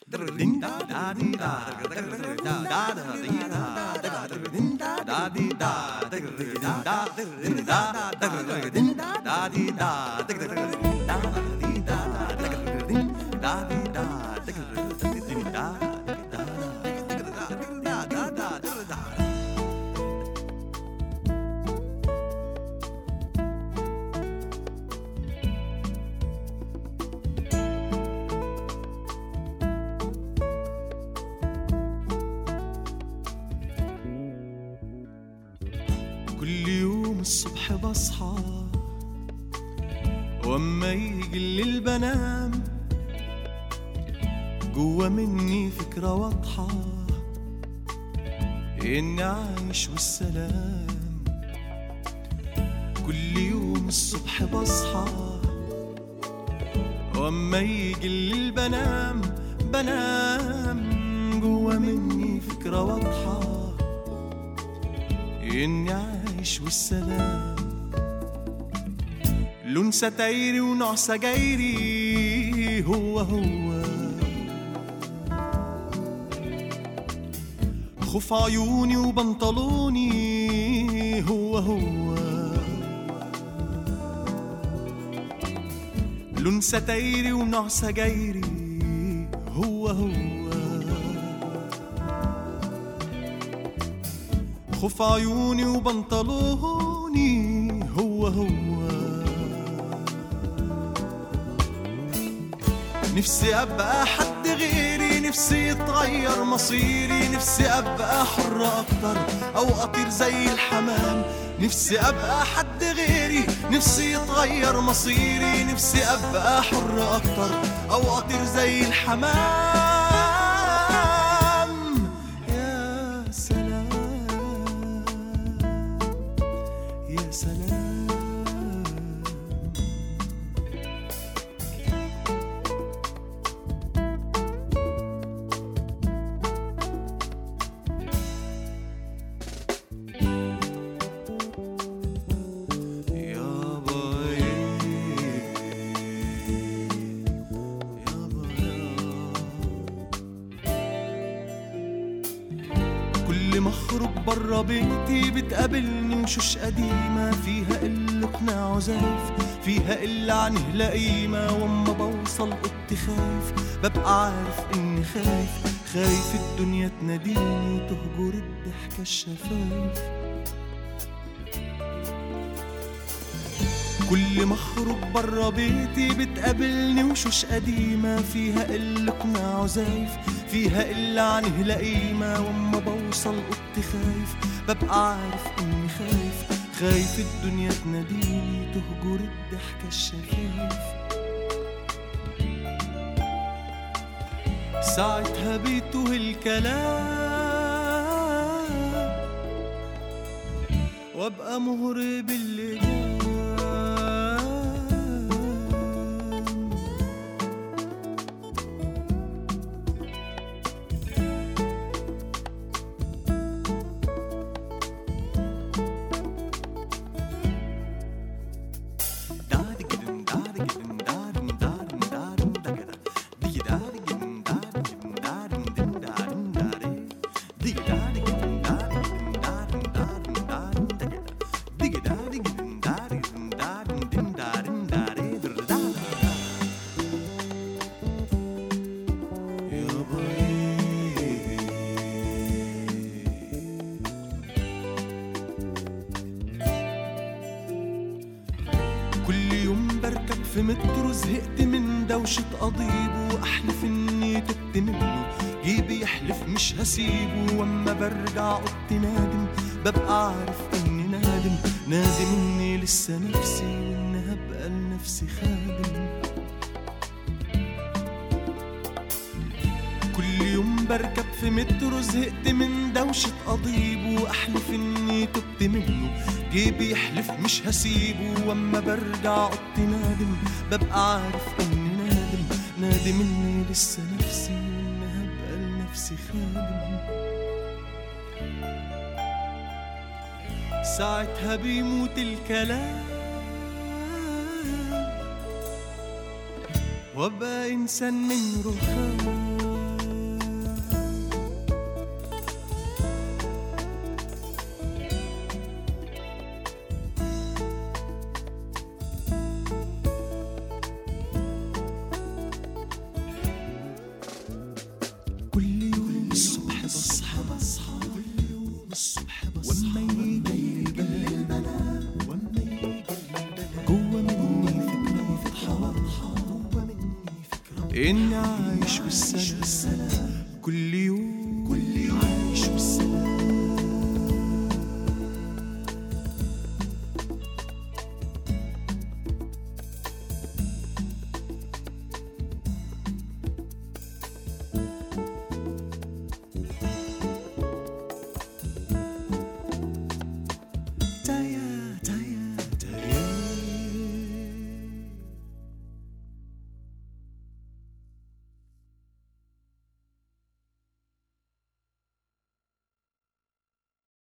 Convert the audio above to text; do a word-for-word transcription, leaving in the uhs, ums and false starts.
كل يوم الصبح بصحى واما يجي الليل بنام، جوا مني فكرة واضحة اني عايش والسلام. كل يوم الصبح بصحى واما يجي الليل بنام بنام، جوا مني فكرة واضحة اني عايش والسلام. لون ستايري ونوع سجايري هو هو، خوف عيوني وبنطلوني هو هو. لون ستايري ونوع سجايري هو هو، خوف عيوني وبنطلوني هو هو. نفسي أبقى حد غيري، نفسي يتغير مصيري، نفسي أبقى حر أكتر أو أطير زي الحمام. نفسي أبقى حد غيري، نفسي يتغير مصيري، نفسي أبقى حر أكتر أو أطير زي الحمام. يا سلام يا سلام. كل ما اخرج برا بيتي بتقابلني وشوش قديمة، فيها اللي قناع وزايف، فيها اللي عنه لئيمة. واما بوصل اوضتي خايف، ببقى عارف اني خايف، خايف الدنيا تناديني تهجر الضحكة الشفايف. كل ما اخرج برا بيتي بتقابلني وشوش قديمة، فيها اللي قناع وزايف، فيها اللي عنه لئيمة. واما بوصل اوضتي خايف، ببقى عارف اني خايف، خايف الدنيا تناديني تهجر الضحكة الشفايف. ساعتها بيتوه الكلام وابقى مهرب اللي جاي. كل يوم بركب في مترو زهقت من دوشة قضيبه، وأحلف إني تبت منه جيبي يحلف مش هسيبه. واما برجع اوضتي نادم، ببقى عارف إني نادم، نادم إني لسه نفسي وإني هبقى لنفسي خادم. كل يوم بركب في مترو زهقت من دوشة قضيبه، وأحلف إني تبت منه جيبي يحلف مش هسيبه. واما برجع اوضتي نادم، ببقى عارف اني نادم، نادم اني لسه نفسي واني هبقى لنفسي خادم. ساعتها بيموت الكلام وابقى انسان من رخام. إني عايش والسلام كل